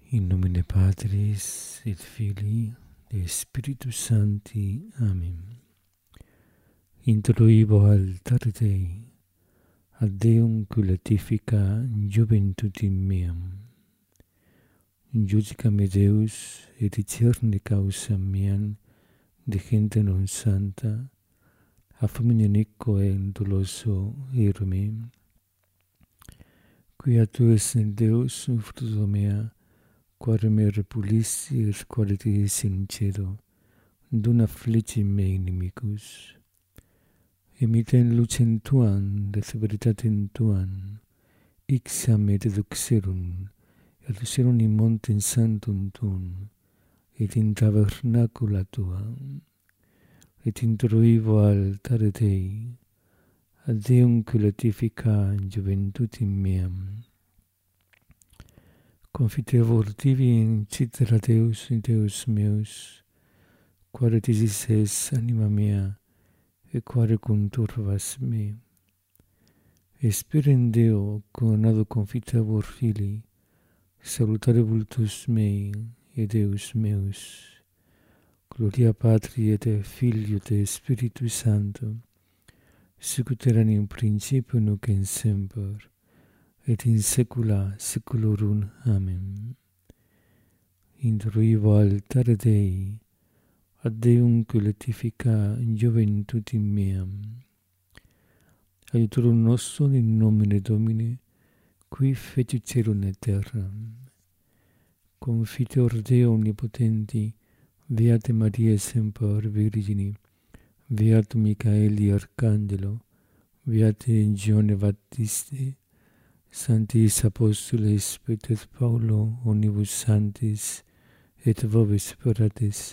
In nomine Patris et Filii et Spiritus Sancti. Amen. Introibo altare Dei, ad Deum culatifica juventutem meam. Judica me Deus, et discerne causam meam, de gente non santa, a fomine nicco et doloso ire me. Quia tu es Deus, fruto mea, quare me repulisti et quare te sincero, dum affliggi me inimicus. Emiten lucem tuam, de veritatem tuam, ixam me deduxerum, et lucerum in montem santum tuum, et in tabernacula tuam, et introivo altare Dei, ad Deum culatifica juventutem meam. Confitevor tibi in citera Deus, Deus meus, quare disis es anima mea, et quare conturvas me. Espere in Deo, coronado confitevor Filii, salutare vultus mei, et Deus meus. Gloria Patri et Filio et Spiritus Sancto, sicut erat in principio nunc in semper, et in saecula saeculorum. Amen. Introivo altare Dei, ad Deum culatifica juventutem meam. Aiutorum nostrum in nomine Domini, qui fecit caelum et terram. Confiteor Deo omnipotenti, Beate Maria semper Virgini, Beatum Michaeli Arcangelo, Beate Gione Baptiste, Sanctis Apostoles Petrus Paulo, omnibus sanctis, et vobis speratis,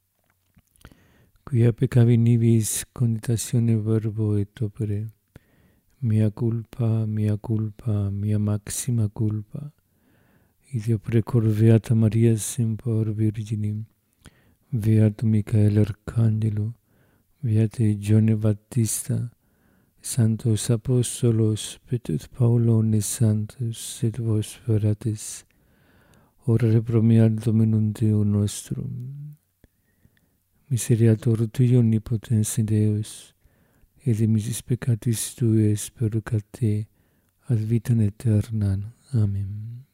quia peccavi nibis conditatione verbo et opere, mea culpa, mea maxima culpa, ideo precor Beata Maria semper Virginim, Beatum Michael Arcangelo, Beate Gione Baptista, Sanctos Apostolos Petrus Paulo omnes santos et vos speratis, orare pro mea Dominum Deum nostrum. Miseriator Tui omnipotens Deus, et de misis peccatis Tuis purgate ad vitam aeternam. Amen.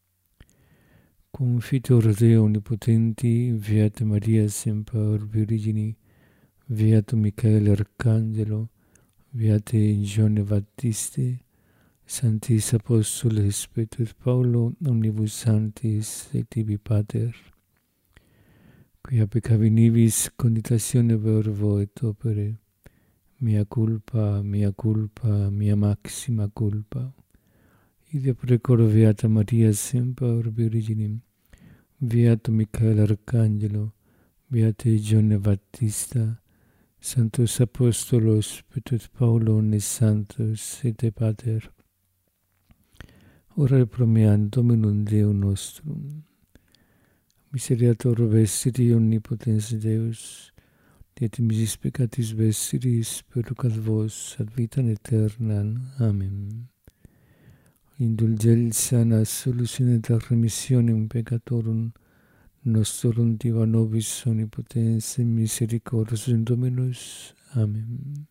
Confiteor Deo omnipotenti, Beate Maria semper Virgini, Beatum Michael Arcangelo, Beate Gione Baptiste, Sanctis Apostoles Petrus Paulo, omnibus sanctis et tibi Pater, quia peccavi nibis conditatione verbo et opere, mea culpa, mea maxima culpa, ideo precor Beata Maria semper Virginim, Beatum Michael Arcangelo, Beate Gione Baptista, Sanctos Apostolos Petrus Paulo omnes santos et de Pater, orare pro mea Dominum Deum nostrum. Miseriator vestri omnipotens Deus, et misis peccatis vestris purgat vos ad vitam aeternam. Amen. Indulgentia solutione et remissionem peccatorum nostrum diva nobis omnipotens misericordias Dominus. Amen.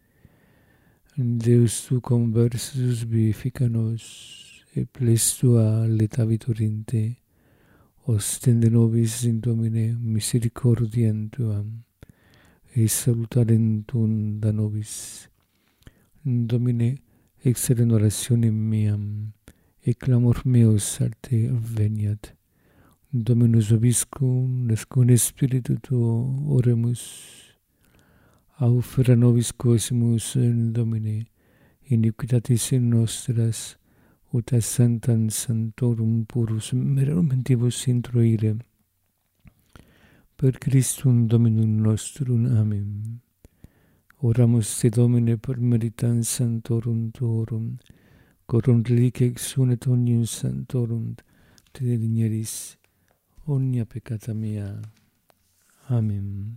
Deus tu conversus vivifica nos, et ples tua letavitur in te, ostende nobis in Domine misericordiam tuam, et salutarem tuum da nobis. Domine, exercen orationem meam, et clamor meus ad te veniat. Dominus vobiscum, et cum spiritu tuo oremus. Aufera nobis quosimus in Domine, iniquitatis nostras, ut a sanctam sanctorum purus mentibus introire. Per Christum Dominum nostrum. Amen. Oramus te Domine per meritam sanctorum tuorum, corum reliquia exunet omnium sanctorum, te digneris omnia peccata mea. Amen.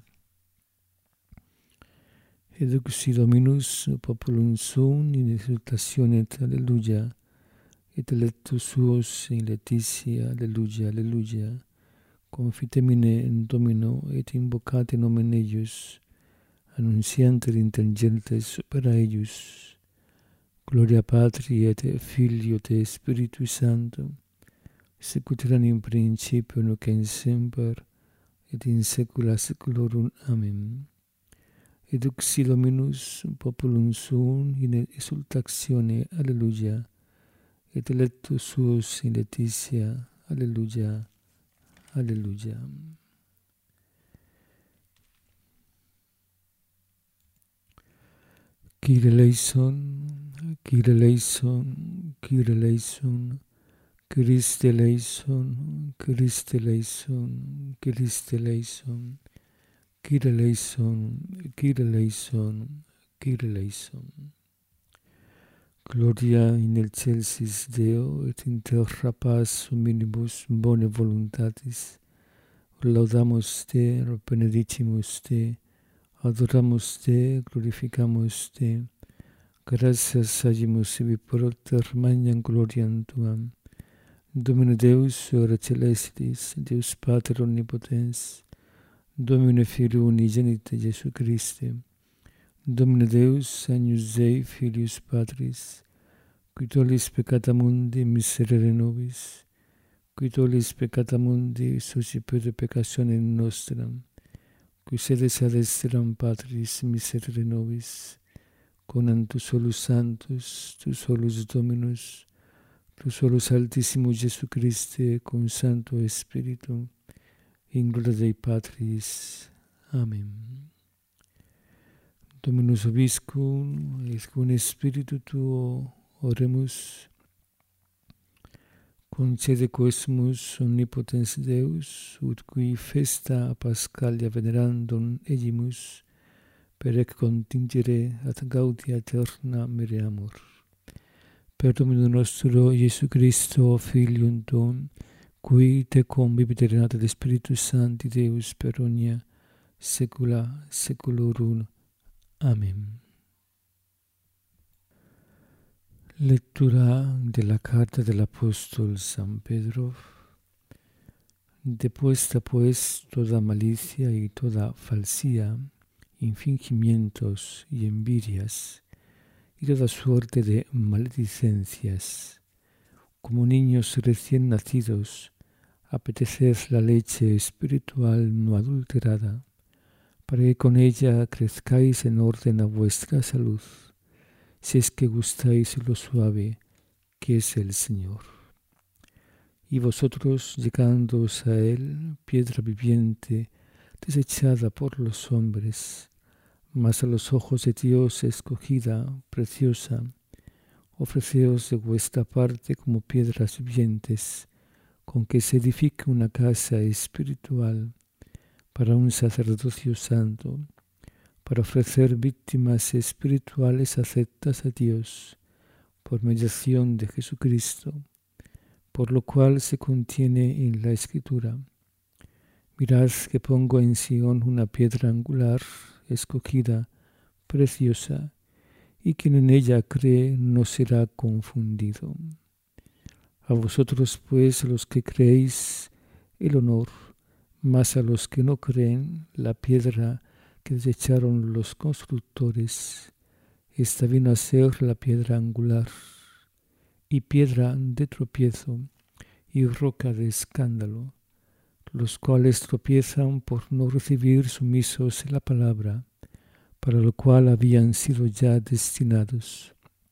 Eduxi Dominus populum suum in exultatione et alleluia, et electus suos in laetitia, alleluia, alleluia. Confitemine in Domino, et invocate nomen eius, annunciante intelligentes super eius. Gloria Patri et Filio et Spiritui Sancto, sicut erat in principio nunc et semper, et in saecula saeculorum. Amen. Eduxi Dominus populum suum in exultatione, alleluia, et electus suos in laetitia, alleluia, alleluia. Kyrie eleison, Kyrie eleison, Kyrie eleison, Christe eleison, Christe eleison, Christe eleison, Kyrie eleison, Kyrie eleison, Kyrie eleison. Gloria in excelsis Deo, et in terra paz hominibus bone voluntatis. Laudamus te, benedicimus te, adoramus te, glorificamus te. Gratias agimus ibi propter magnam gloriam tuam. Domine Deus, ora celestis, Deus Pater omnipotens, Domine Filio unigenite Jesu Christe, Domine Deus, agnus Dei, Filius Patris, qui tollis peccata mundi, miserere nobis, qui tollis peccata mundi, suscipere peccationem nostram, qui sedes ad exteram Patris, miserere nobis, conam tu solus Sanctus, tu solus Dominus, tu solus Altissimus Jesu Christe, cum Sancto Spiritu, in gloria Dei Patris. Amen. Dominus vobiscum, et cum Spiritu tuo oremus, concede quesumus omnipotens Deus, ut qui festa Pascalia venerandum egimus, per ec contingere ad gaudia eterna mereamur. Per Dominum nostro Iesu Christo, Filium tuum, qui tecum vivit et de Spiritus Sancti Deus per omnia saecula saeculorum. Amen. Lectura de la carta del apóstol San Pedro. Depuesta pues toda malicia y toda falsía, infingimientos y envidias, y toda suerte de maledicencias, como niños recién nacidos, apeteced la leche espiritual no adulterada, para que con ella crezcáis en orden a vuestra salud, si es que gustáis lo suave que es el Señor. Y vosotros, llegándoos a Él, piedra viviente, desechada por los hombres, mas a los ojos de Dios escogida, preciosa, ofreceos de vuestra parte como piedras vivientes, con que se edifique una casa espiritual para un sacerdocio santo, para ofrecer víctimas espirituales aceptas a Dios por mediación de Jesucristo, por lo cual se contiene en la Escritura: mirad que pongo en Sión una piedra angular, escogida, preciosa, y quien en ella cree no será confundido. A vosotros pues, los que creéis, el honor, mas a los que no creen, la piedra que desecharon los constructores, esta vino a ser la piedra angular, y piedra de tropiezo, y roca de escándalo, los cuales tropiezan por no recibir sumisos la palabra, para lo cual habían sido ya destinados.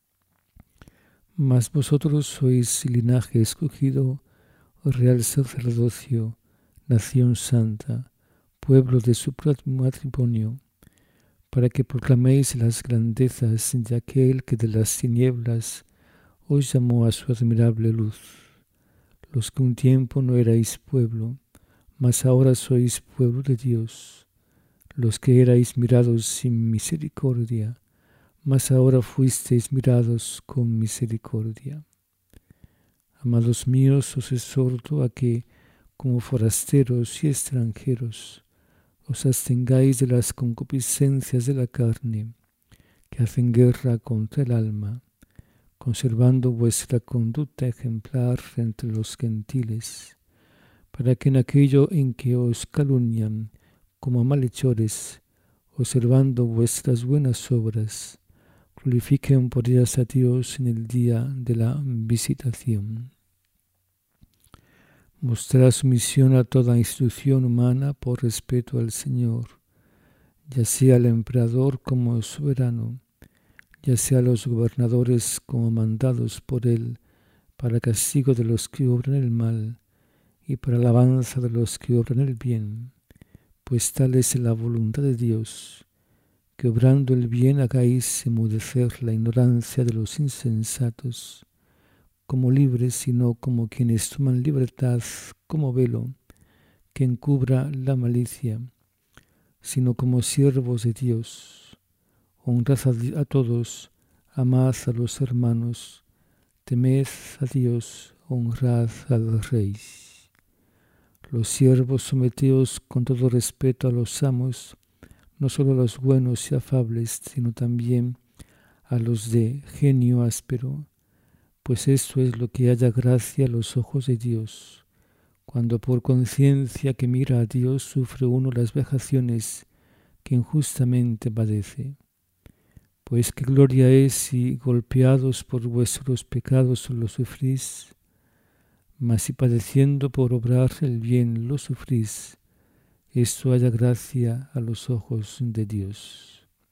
Mas vosotros sois linaje escogido, real sacerdocio, nación santa, pueblo de su matrimonio, para que proclaméis las grandezas de aquel que de las tinieblas os llamó a su admirable luz. Los que un tiempo no erais pueblo, mas ahora sois pueblo de Dios. Los que erais mirados sin misericordia, mas ahora fuisteis mirados con misericordia. Amados míos, os exhorto a que, como forasteros y extranjeros, os abstengáis de las concupiscencias de la carne, que hacen guerra contra el alma, conservando vuestra conducta ejemplar entre los gentiles, para que en aquello en que os calumnian como a malhechores, observando vuestras buenas obras, glorifiquen por ellas a Dios en el día de la visitación. Mostrar sumisión a toda institución humana por respeto al Señor, ya sea al emperador como soberano, ya sea a los gobernadores como mandados por él, para castigo de los que obran el mal y para alabanza de los que obran el bien, pues tal es la voluntad de Dios, que obrando el bien hagáis enmudecer la ignorancia de los insensatos, como libres, sino como quienes toman libertad como velo que encubra la malicia, sino como siervos de Dios. Honrad a todos, amad a los hermanos, temed a Dios, honrad al Rey. Los siervos someteos con todo respeto a los amos, no solo a los buenos y afables, sino también a los de genio áspero, pues esto es lo que halla gracia a los ojos de Dios, cuando por conciencia que mira a Dios sufre uno las vejaciones que injustamente padece. Pues qué gloria es si golpeados por vuestros pecados lo sufrís, mas si padeciendo por obrar el bien lo sufrís, esto haya gracia a los ojos de Dios.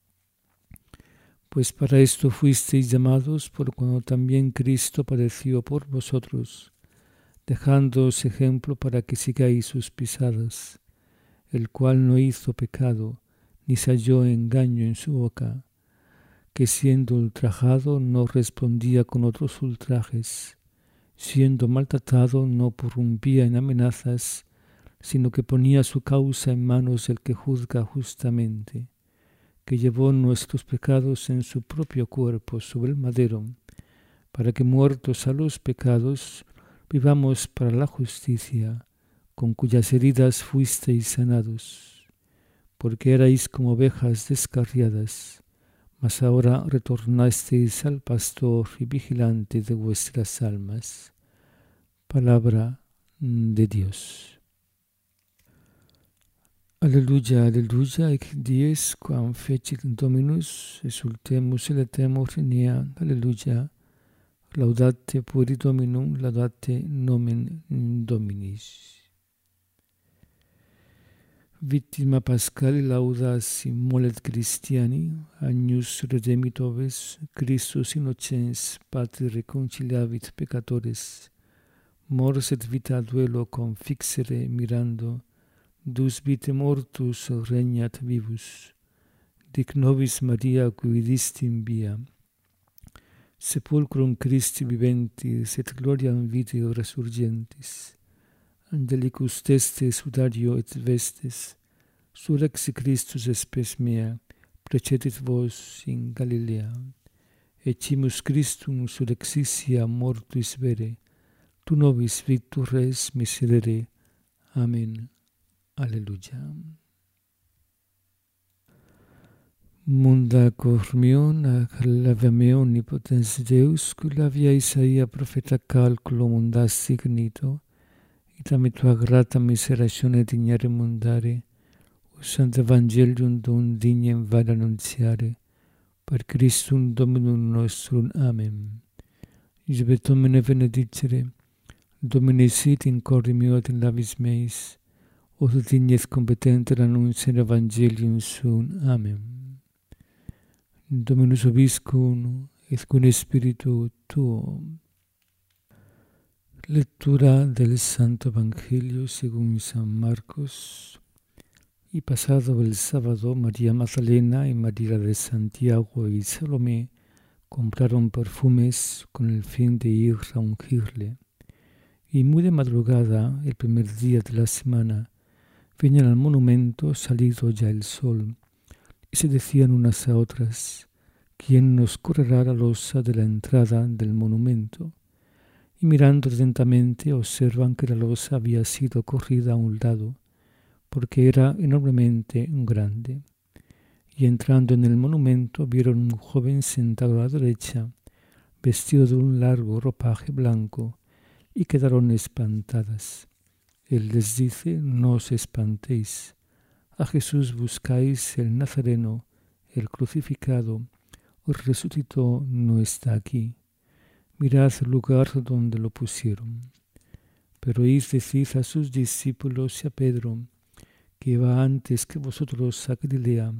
Pues para esto fuisteis llamados, por cuando también Cristo padeció por vosotros, dejándoos ejemplo para que sigáis sus pisadas, el cual no hizo pecado, ni se halló engaño en su boca, que siendo ultrajado no respondía con otros ultrajes, siendo maltratado no prorrumpía en amenazas, sino que ponía su causa en manos del que juzga justamente, que llevó nuestros pecados en su propio cuerpo sobre el madero, para que muertos a los pecados vivamos para la justicia, con cuyas heridas fuisteis sanados, porque erais como ovejas descarriadas, mas ahora retornasteis al pastor y vigilante de vuestras almas. Palabra de Dios. Alleluia, alleluia, ec dies quam fecit Dominus, exultemus eletemus renia, alleluia, laudate pueri Dominum, laudate nomen Dominis. Victima Pascali laudas immolet Christiani, agnus redemptores, Christus innocens Patri reconciliavit peccatores, mors et vita duelo confixere mirando, dus vitae mortus regnat vivus, dic nobis Maria quidistim via, sepulcrum Christi viventis et gloriam vitae resurgentis, angelicus teste sudario et vestes, surrexi Christus espes mea, precedit vos in Galilea, ecimus Christum surrexissia mortuis vere, tu nobis victor res miserere. Amen. Alleluia. Munda cor meon, ac lavia meo omnipotens Deus, culavia Isaia profeta calculo mundas signito, itam et tua grata miseratione dignare mundare, usant evangelium dum dignem vada annuntiare, per Christum Dominum nostrum. Amen. Iubet Domine benedicere, Domine sit in corde meo et in labis meis, ut dignes competenter annunciare evangelium suum. Amen. Dominus vobiscum, et cum spiritu tuo. Lectura del Santo Evangelio según San Marcos. Y pasado el sábado, María Magdalena y María de Santiago y Salomé compraron perfumes con el fin de ir a ungirle. Y muy de madrugada, el primer día de la semana, venían al monumento salido ya el sol, y se decían unas a otras, ¿quién nos correrá la losa de la entrada del monumento? Y mirando atentamente observan que la losa había sido corrida a un lado, porque era enormemente grande. Y entrando en el monumento vieron un joven sentado a la derecha, vestido de un largo ropaje blanco, y quedaron espantadas. Él les dice: no os espantéis. A Jesús buscáis, el Nazareno, el crucificado. Os resucitó, no está aquí. Mirad el lugar donde lo pusieron. Pero id, decid a sus discípulos y a Pedro, que va antes que vosotros a Galilea.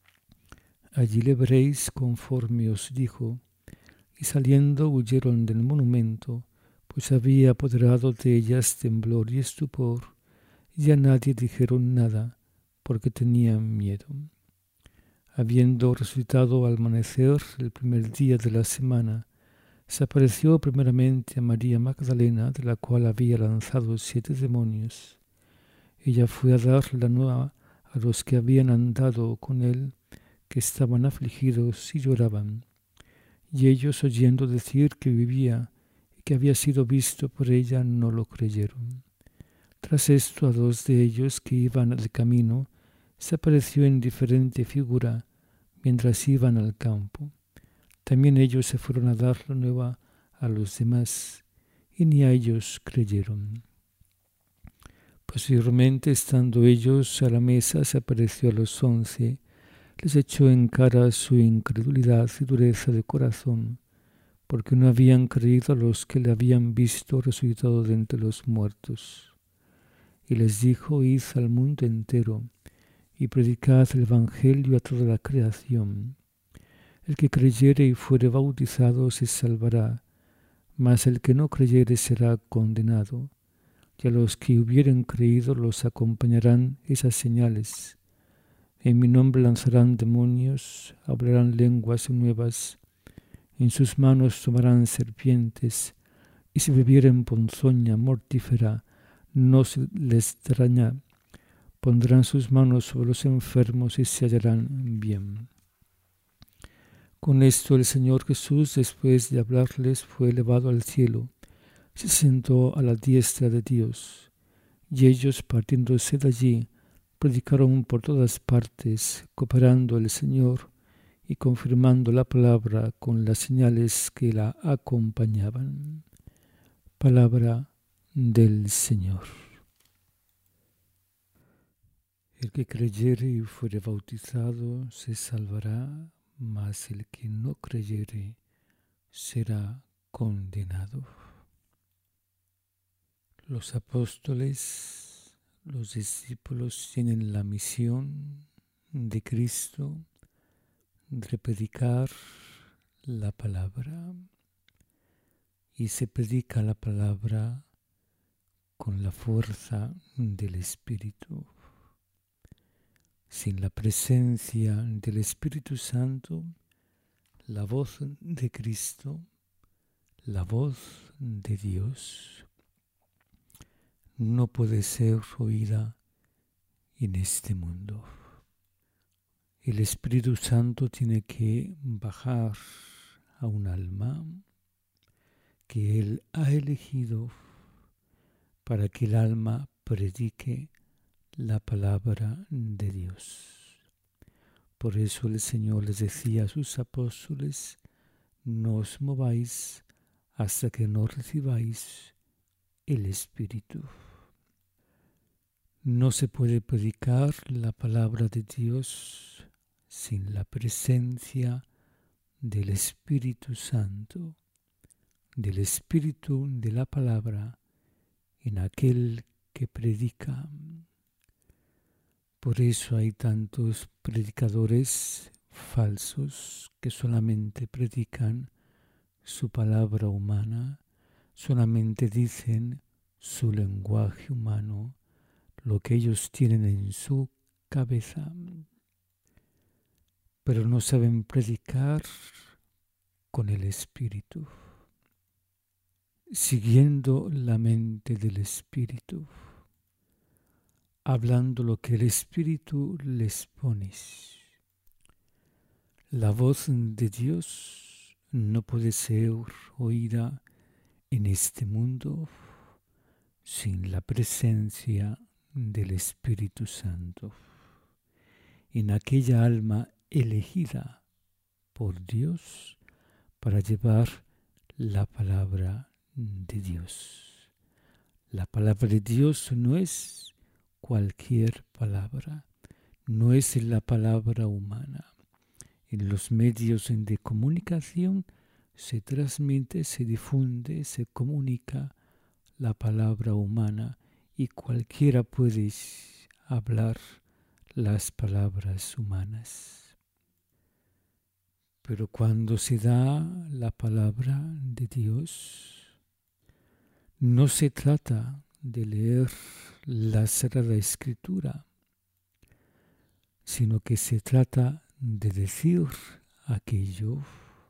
Allí le veréis conforme os dijo. Y saliendo huyeron del monumento, pues había apoderado de ellas temblor y estupor, y a nadie dijeron nada, porque tenían miedo. Habiendo resucitado al amanecer el primer día de la semana, se apareció primeramente a María Magdalena, de la cual había lanzado 7 demonios. Ella fue a dar la nueva a los que habían andado con él, que estaban afligidos y lloraban. Y ellos, oyendo decir que vivía y que había sido visto por ella, no lo creyeron. Tras esto, a 2 de ellos que iban de camino, se apareció en diferente figura mientras iban al campo. También ellos se fueron a dar la nueva a los demás, y ni a ellos creyeron. Posteriormente, estando ellos a la mesa, se apareció a los 11, les echó en cara su incredulidad y dureza de corazón, porque no habían creído a los que le habían visto resucitado de entre los muertos. Y les dijo: id al mundo entero, y predicad el Evangelio a toda la creación. El que creyere y fuere bautizado se salvará, mas el que no creyere será condenado. Y a los que hubieren creído los acompañarán esas señales. En mi nombre lanzarán demonios, hablarán lenguas nuevas, en sus manos tomarán serpientes, y si bebieren ponzoña mortífera, no se les dañará. Pondrán sus manos sobre los enfermos y se hallarán bien. Con esto el Señor Jesús, después de hablarles, fue elevado al cielo, se sentó a la diestra de Dios, y ellos, partiéndose de allí, predicaron por todas partes, cooperando el Señor y confirmando la palabra con las señales que la acompañaban. Palabra del Señor. El que creyere y fuere bautizado se salvará, mas el que no creyere será condenado. Los apóstoles, los discípulos tienen la misión de Cristo de predicar la palabra, y se predica la palabra con la fuerza del Espíritu. Sin la presencia del Espíritu Santo, la voz de Cristo, la voz de Dios, no puede ser oída en este mundo. El Espíritu Santo tiene que bajar a un alma que Él ha elegido para que el alma predique la palabra de Dios. Por eso el Señor les decía a sus apóstoles: no os mováis hasta que no recibáis el Espíritu. No se puede predicar la palabra de Dios sin la presencia del Espíritu Santo, del Espíritu de la palabra en aquel que predica. Por eso hay tantos predicadores falsos que solamente predican su palabra humana, solamente dicen su lenguaje humano, lo que ellos tienen en su cabeza, pero no saben predicar con el Espíritu, siguiendo la mente del Espíritu, hablando lo que el Espíritu les pone. La voz de Dios no puede ser oída en este mundo sin la presencia del Espíritu Santo, en aquella alma elegida por Dios para llevar la palabra de Dios. La palabra de Dios no es cualquier palabra, no es la palabra humana. En los medios de comunicación se transmite, se difunde, se comunica la palabra humana y cualquiera puede hablar las palabras humanas. Pero cuando se da la palabra de Dios, no se trata de leer la Sagrada Escritura, sino que se trata de decir aquello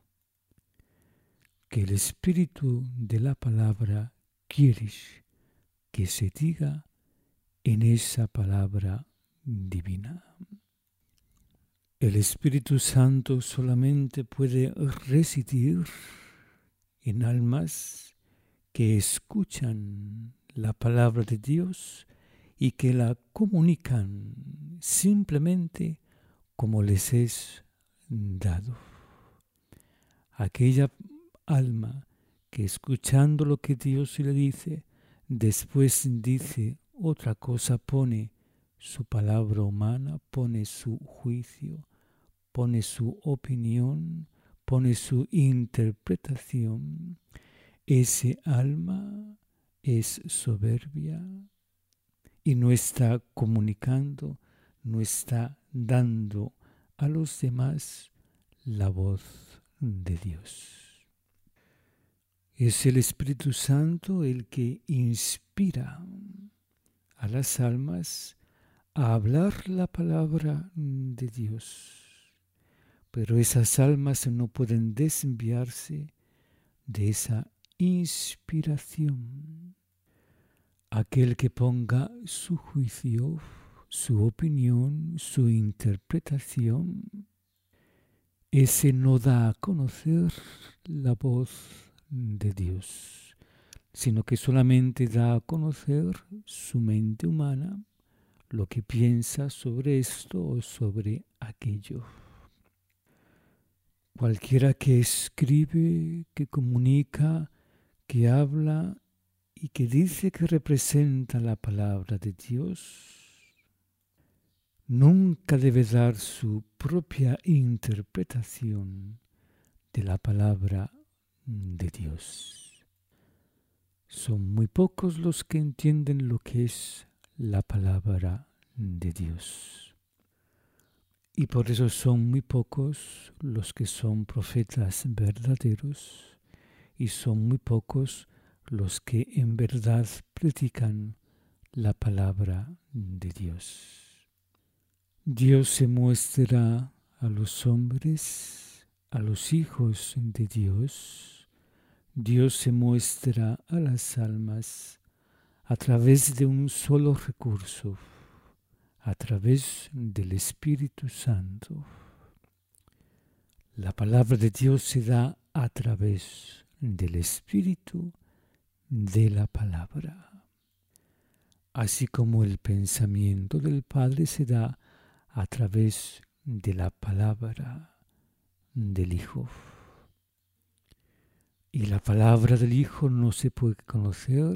que el Espíritu de la palabra quiere que se diga en esa palabra divina. El Espíritu Santo solamente puede residir en almas que escuchan la palabra de Dios y que la comunican simplemente como les es dado. Aquella alma que escuchando lo que Dios le dice, después dice otra cosa, pone su palabra humana, pone su juicio, pone su opinión, pone su interpretación. Ese alma es soberbia y no está comunicando, no está dando a los demás la voz de Dios. Es el Espíritu Santo el que inspira a las almas a hablar la palabra de Dios. Pero esas almas no pueden desviarse de esa inspiración. Aquel que ponga su juicio, su opinión, su interpretación, ese no da a conocer la voz de Dios, sino que solamente da a conocer su mente humana, lo que piensa sobre esto o sobre aquello. Cualquiera que escribe, que comunica, que habla y que dice que representa la palabra de Dios, nunca debe dar su propia interpretación de la palabra de Dios. Son muy pocos los que entienden lo que es la palabra de Dios. Y por eso son muy pocos los que son profetas verdaderos y son muy pocos los que en verdad predican la palabra de Dios. Dios se muestra a los hombres, a los hijos de Dios. Dios se muestra a las almas a través de un solo recurso, a través del Espíritu Santo. La palabra de Dios se da a través del Espíritu de la palabra, así como el pensamiento del Padre se da a través de la palabra del Hijo. Y la palabra del Hijo no se puede conocer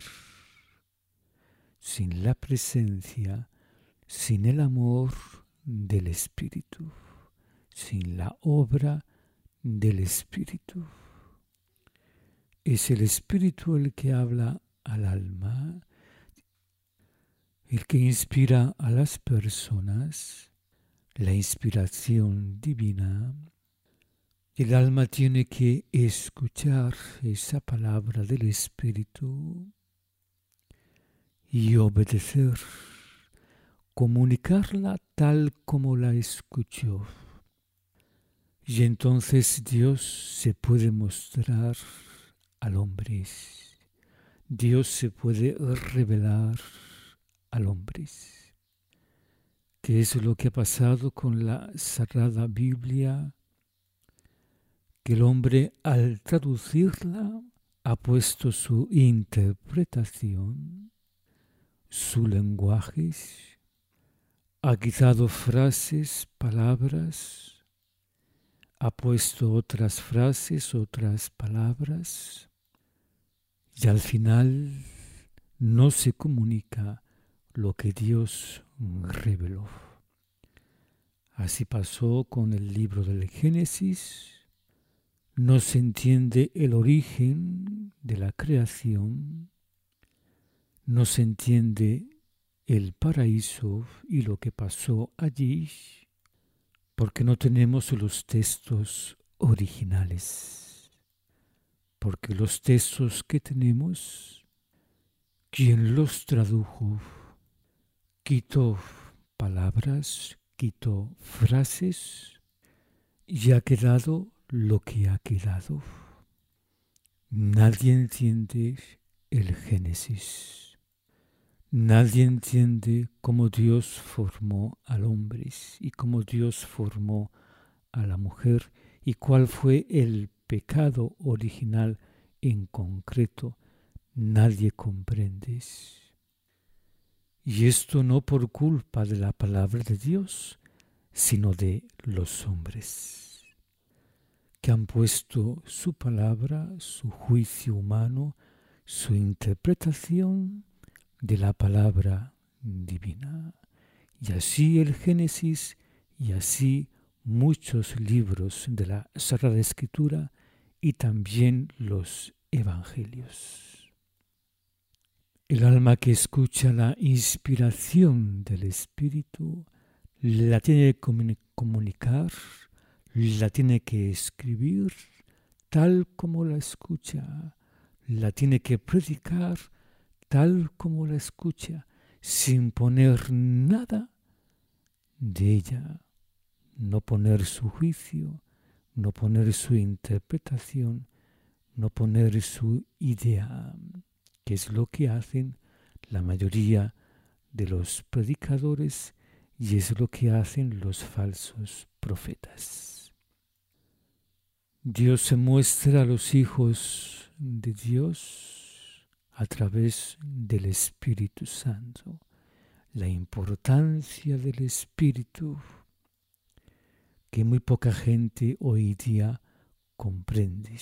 sin la presencia, sin el amor del Espíritu, sin la obra del Espíritu. Es el Espíritu el que habla al alma, el que inspira a las personas, la inspiración divina. El alma tiene que escuchar esa palabra del Espíritu y obedecer, comunicarla tal como la escuchó. Y entonces Dios se puede mostrar al hombre. Dios se puede revelar al hombre. ¿Qué es lo que ha pasado con la Sagrada Biblia? Que el hombre al traducirla ha puesto su interpretación, su lenguaje, ha quitado frases, palabras, ha puesto otras frases, otras palabras, y al final no se comunica lo que Dios reveló. Así pasó con el libro del Génesis. No se entiende el origen de la creación, no se entiende el paraíso y lo que pasó allí, porque no tenemos los textos originales. Porque los textos que tenemos, quien los tradujo, quitó palabras, quitó frases, y ha quedado lo que ha quedado. Nadie entiende el Génesis. Nadie entiende cómo Dios formó al hombre y cómo Dios formó a la mujer y cuál fue el pecado original en concreto. Nadie comprende. Y esto no por culpa de la palabra de Dios, sino de los hombres, que han puesto su palabra, su juicio humano, su interpretación de la palabra divina. Y así el Génesis y así muchos libros de la Sagrada Escritura y también los Evangelios. El alma que escucha la inspiración del Espíritu la tiene que comunicar, la tiene que escribir tal como la escucha, la tiene que predicar tal como la escucha, sin poner nada de ella, no poner su juicio, no poner su interpretación, no poner su idea, que es lo que hacen la mayoría de los predicadores y es lo que hacen los falsos profetas. Dios se muestra a los hijos de Dios a través del Espíritu Santo. La importancia del Espíritu que muy poca gente hoy día comprende.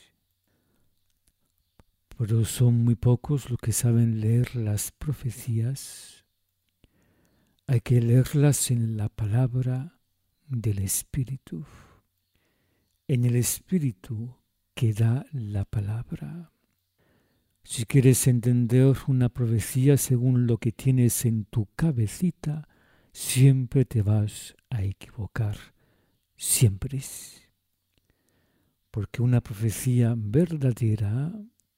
Pero son muy pocos los que saben leer las profecías. Hay que leerlas en la palabra del Espíritu. En el Espíritu que da la palabra. Si quieres entender una profecía según lo que tienes en tu cabecita, siempre te vas a equivocar. Siempre. Porque una profecía verdadera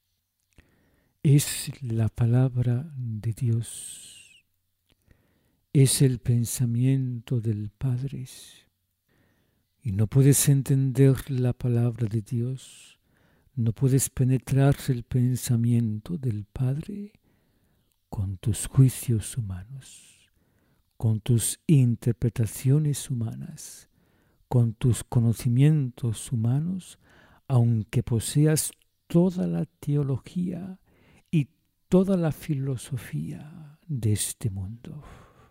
es la palabra de Dios. Es el pensamiento del Padre. Y no puedes entender la palabra de Dios, no puedes penetrar el pensamiento del Padre con tus juicios humanos, con tus interpretaciones humanas, con tus conocimientos humanos, aunque poseas toda la teología y toda la filosofía de este mundo.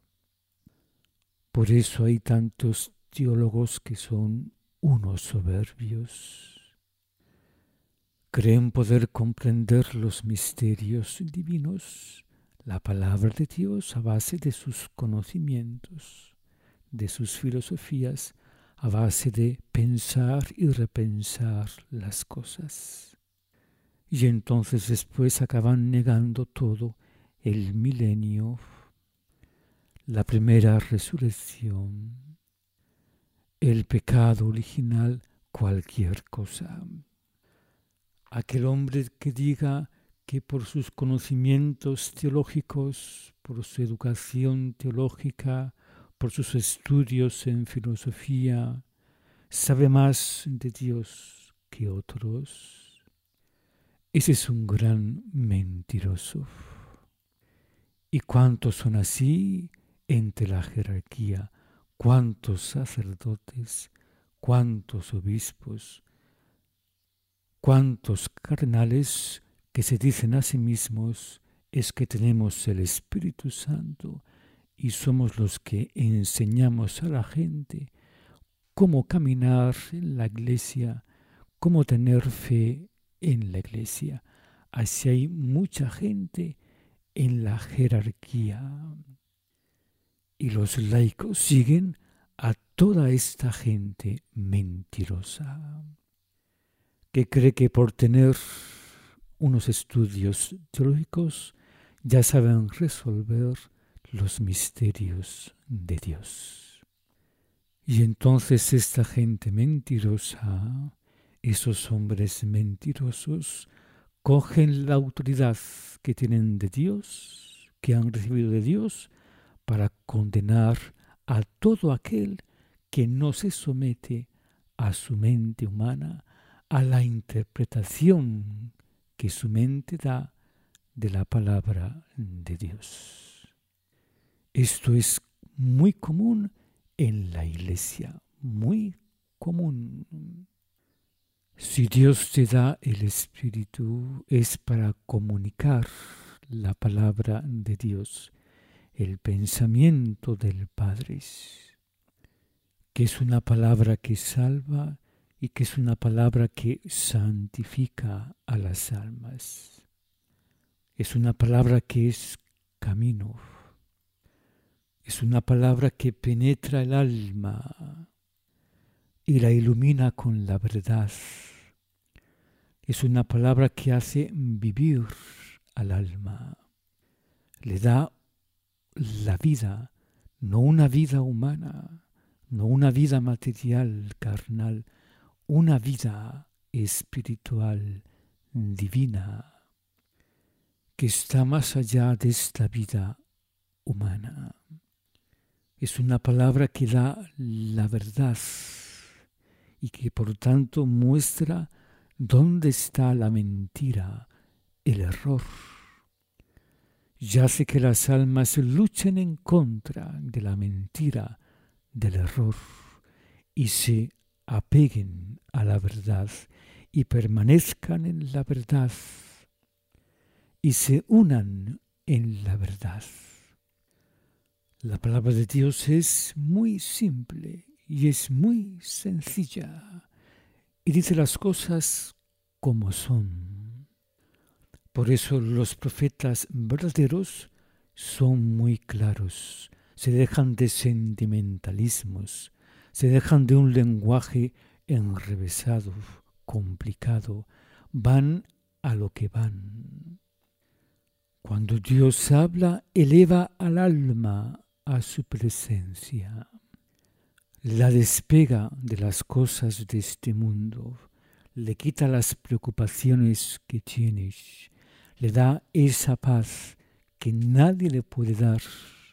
Por eso hay tantos teólogos que son unos soberbios. Creen poder comprender los misterios divinos, la palabra de Dios a base de sus conocimientos, de sus filosofías, a base de pensar y repensar las cosas. Y entonces después acaban negando todo, el milenio, la primera resurrección, el pecado original, cualquier cosa. Aquel hombre que diga que por sus conocimientos teológicos, por su educación teológica, por sus estudios en filosofía, sabe más de Dios que otros. Ese es un gran mentiroso. ¿Y cuántos son así entre la jerarquía? ¿Cuántos sacerdotes? ¿Cuántos obispos? ¿Cuántos cardenales que se dicen a sí mismos es que tenemos el Espíritu Santo y somos los que enseñamos a la gente cómo caminar en la iglesia, cómo tener fe en la iglesia. Así hay mucha gente en la jerarquía. Y los laicos siguen a toda esta gente mentirosa, que cree que por tener unos estudios teológicos ya saben resolver los misterios de Dios. Y entonces esta gente mentirosa, esos hombres mentirosos, cogen la autoridad que tienen de Dios, que han recibido de Dios, para condenar a todo aquel que no se somete a su mente humana, a la interpretación que su mente da de la palabra de Dios. Esto es muy común en la iglesia, muy común. Si Dios te da el Espíritu es para comunicar la palabra de Dios, el pensamiento del Padre, que es una palabra que salva y que es una palabra que santifica a las almas. Es una palabra que es camino. Es una palabra que penetra el alma y la ilumina con la verdad. Es una palabra que hace vivir al alma. Le da la vida, no una vida humana, no una vida material, carnal, una vida espiritual, divina, que está más allá de esta vida humana. Es una palabra que da la verdad y que por tanto muestra dónde está la mentira, el error. Ya hace que las almas luchen en contra de la mentira, del error, y se apeguen a la verdad y permanezcan en la verdad y se unan en la verdad. La palabra de Dios es muy simple y es muy sencilla y dice las cosas como son. Por eso los profetas verdaderos son muy claros, se dejan de sentimentalismos, se dejan de un lenguaje enrevesado, complicado, van a lo que van. Cuando Dios habla, eleva al alma a su presencia, la despega de las cosas de este mundo, le quita las preocupaciones que tienes, le da esa paz que nadie le puede dar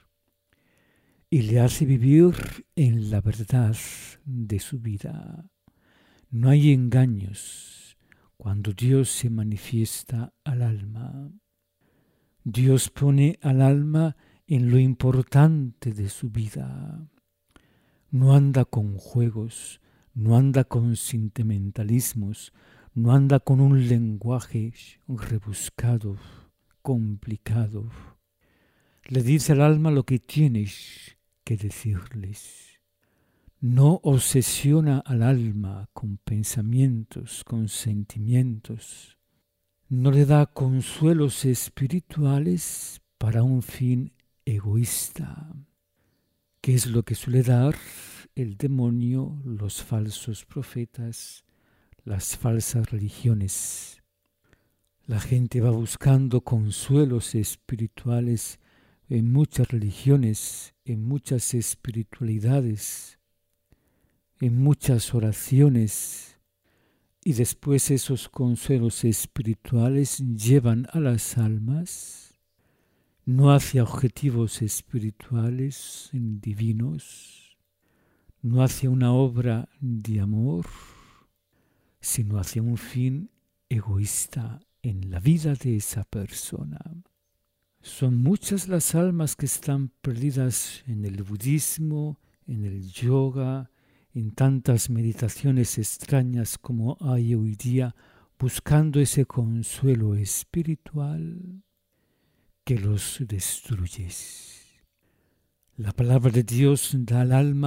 y le hace vivir en la verdad de su vida. No hay engaños cuando Dios se manifiesta al alma. Dios pone al alma en lo importante de su vida. No anda con juegos, no anda con sentimentalismos, no anda con un lenguaje rebuscado, complicado. Le dice al alma lo que tienes que decirles. No obsesiona al alma con pensamientos, con sentimientos. No le da consuelos espirituales para un fin egoísta, que es lo que suele dar el demonio, los falsos profetas, las falsas religiones. La gente va buscando consuelos espirituales en muchas religiones, en muchas espiritualidades, en muchas oraciones, y después esos consuelos espirituales llevan a las almas no hacia objetivos espirituales divinos, no hacia una obra de amor, sino hacia un fin egoísta en la vida de esa persona. Son muchas las almas que están perdidas en el budismo, en el yoga, en tantas meditaciones extrañas como hay hoy día, buscando ese consuelo espiritual que los destruye. La palabra de Dios da al alma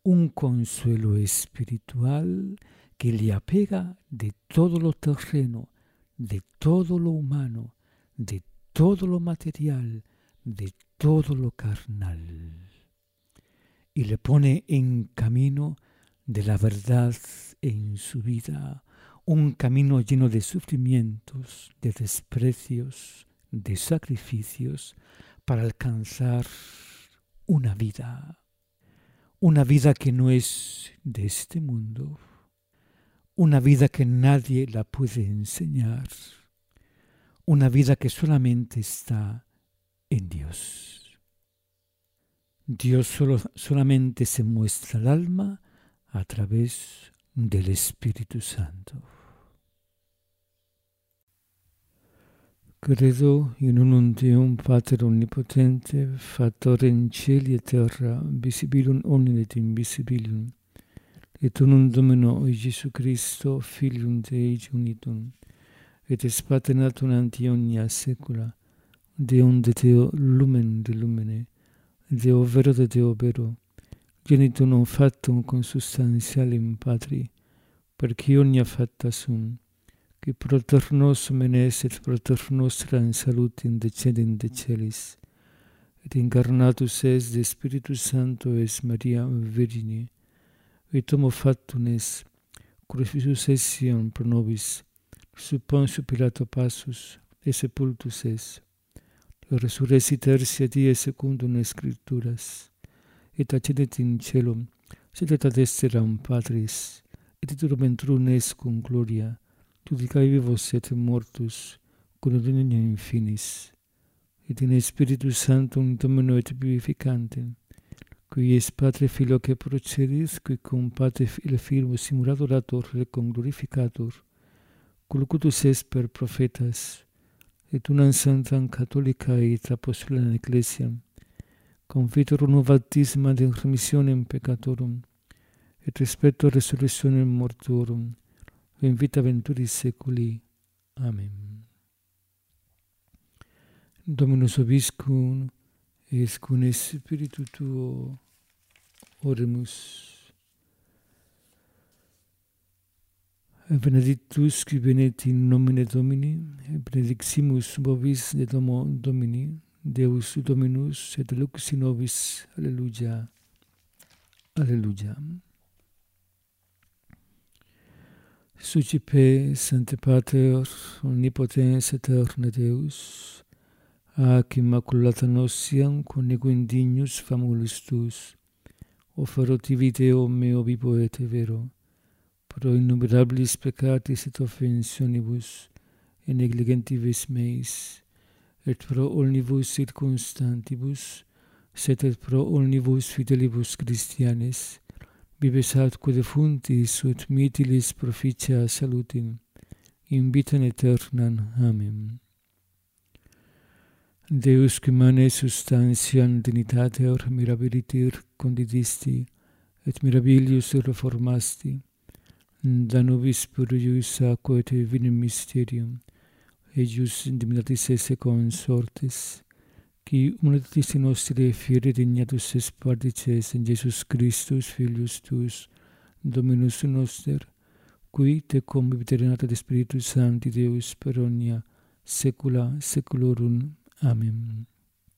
un consuelo espiritual que le apega de todo lo terreno, de todo lo humano, de todo lo material, de todo lo carnal, y le pone en camino de la verdad en su vida, un camino lleno de sufrimientos, de desprecios, de sacrificios, para alcanzar una vida que no es de este mundo, una vida que nadie la puede enseñar, una vida que solamente está en Dios. Dios solamente se muestra al alma a través del Espíritu Santo. Credo in unum Deum Pater Omnipotente, Factore in cieli et terra, visibilum omnium et invisibilum, et unum Domino Iesu Christo, Filium Dei unitum, et Pater natum ante omnia saecula, Deum de Deo lumen de lumine, Deo vero de Deo vero, genitum non factum consubstantialem Patri, perque omnia facta sum, qui proter nos menes et proter nostra in salutem decedent de celis, et incarnatus es de Spiritus Sancto es Maria Virgine, et homo factum es, crucifixus essium pro nobis, sub Pontius Pilato passus, et sepultus es, resurrexit tertia die secundum Scripturas, et accedet in celum, sedet ad dexteram Patris, et iturum ventrum est cum gloria, judicae vivos et mortus, cum dominium infinis, et in Spiritus Sanctum Domino et vivificantem, qui es Patre Filio que procedis, qui cum Patre et Filio simuladorator et cum glorificator, culcutus est per prophetas, et unam sanctam catholica et apostolam ecclesiam, confitur unum baptisma de remissionem peccatorum, et respecto resurrectionem mortuorum, in vita venturis seculi. Amen. Dominus vobiscum, et cum spiritu tuo, oremus. Benedictus qui venet in nomine Domini, benediximus vobis de domo Domini, Deus Dominus et lux in nobis. Alleluia. Alleluia. Sucipe, Sancte Pater, omnipotens aeterne Deus, ac immaculata nostiam conigo indignus famulus tuus, offero tibi Deo meo vivo et vero, pro innumerabilis peccatis et offensionibus, et negligentibus meis, et pro omnibus circumstantibus, sed et pro omnibus fidelibus Christianes, vives atque defuntis ut mitilis proficia salutim, in vitam aeternam. Amen. Deus qui mane substantiam dignitater mirabiliter condidisti, et mirabilius reformasti, da nobis purius aqua et vinum mysterium, eius indemnitis esse consortes, qui unitis nostri fieri dignatus es partices in Jesus Christus, Filius tuus, Dominus noster, qui te conviviterenata de Spiritus Sancti Deus per omnia saecula saeculorum. Amen.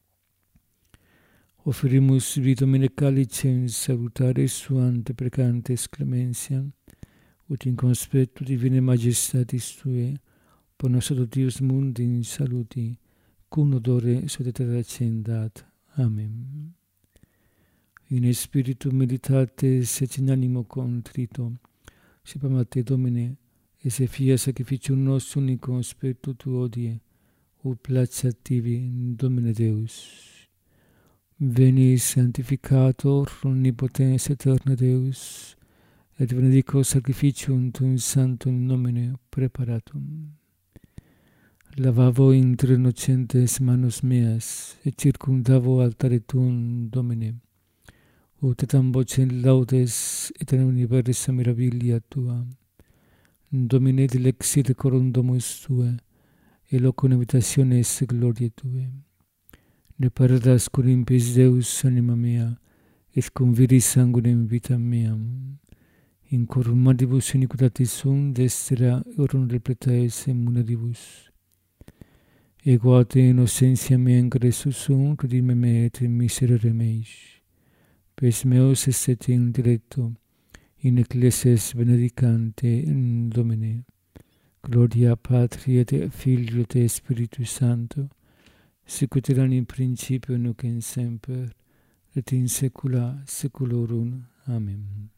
Offerimus vi Domine calicem salutare suam deprecantes clementiam, ut in conspectu divinae majestatis Tuae, ponosat Deus mundi in saluti, cum odore suavitate accendat. Amen. In spiritu meditates et in animo contrito, sepam a te, Domine, esse fia sacrificium nostrum in conspectu tu odie, ut placet tibi, Domine Deus. Veni sanctificator omnipotens aeterne Deus, et benedico sacrificium tuum sanctum nomine preparatum. Lavavo inter innocentes manos meas, et circumdavo altare tuum, Domine, ut etam vocem laudes et in universa mirabilia Tua. Domine dilexit corum domus Tuae, et locum habitationes gloriae Tuae. Ne perdas cur impis Deus anima mea, et cum viri sanguinem vitam meam, in corrumadibus iniquitatis sum destera eurum repletaes munadibus. Ego a te innocentiam mea in Christus sum, redime me et miserere meis. Pes meus esset in dilecto, in ecclesias benedicante in Domine. Gloria Patri et Filio et Spiritus Sancto, sicut erat in principio nunc in semper, et in saecula saeculorum. Amen.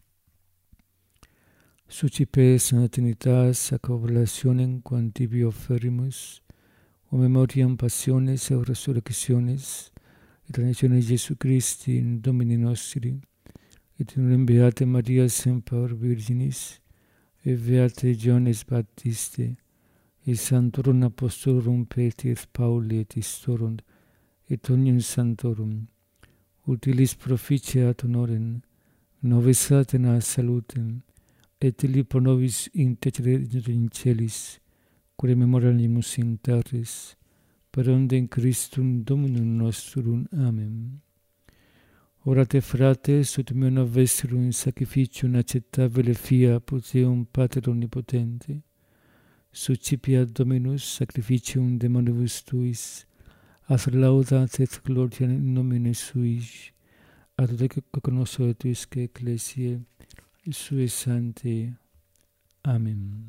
Sucipes Trinitas ac oblationem quam tibi offerimus, o memoriam passiones et resurrectiones, et ascensiones Iesu Christi in Domini nostri, et in Beate Maria Semper Virginis, et Beate Johannes Baptiste, et Sanctorum Apostolorum Petri Pauli et Istorum, et omnium Sanctorum, utilis proficiat honorem, nobis satana salutem, et illi pro nobis intercedere in celis, quae memorialimus in terris, per ondem Christum Dominum nostrum. Amen. Ora te frates, ut meo vestrum sacrificium acceptabile fia post Deum Pater Omnipotente, sucipiat Dominus sacrificium de manibus tuis, ad laudat et gloria in nomine suis, ad te cognosco tuisque ecclesiae, sue sancte. Amen.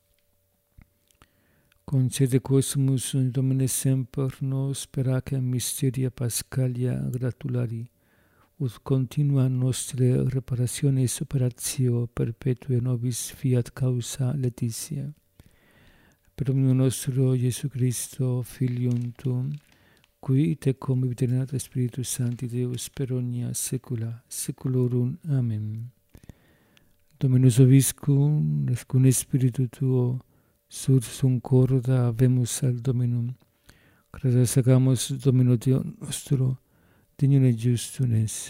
Concede quesumus Domine semper nos peraque mysteria Pascalia gratulari, ut continua nostre reparationes operatio perpetue nobis fiat causa Laetitia. Per omnium nostro Iesu Christo, Filium Tuum, qui te convivit Spiritus Sancti Deus per omnia saecula saeculorum. Amen. Dominus vobiscum, et cum Spiritu tuo, sursum corda habemus al Dominum. Credas agamus Domino Deo nostro, dignum et justum es.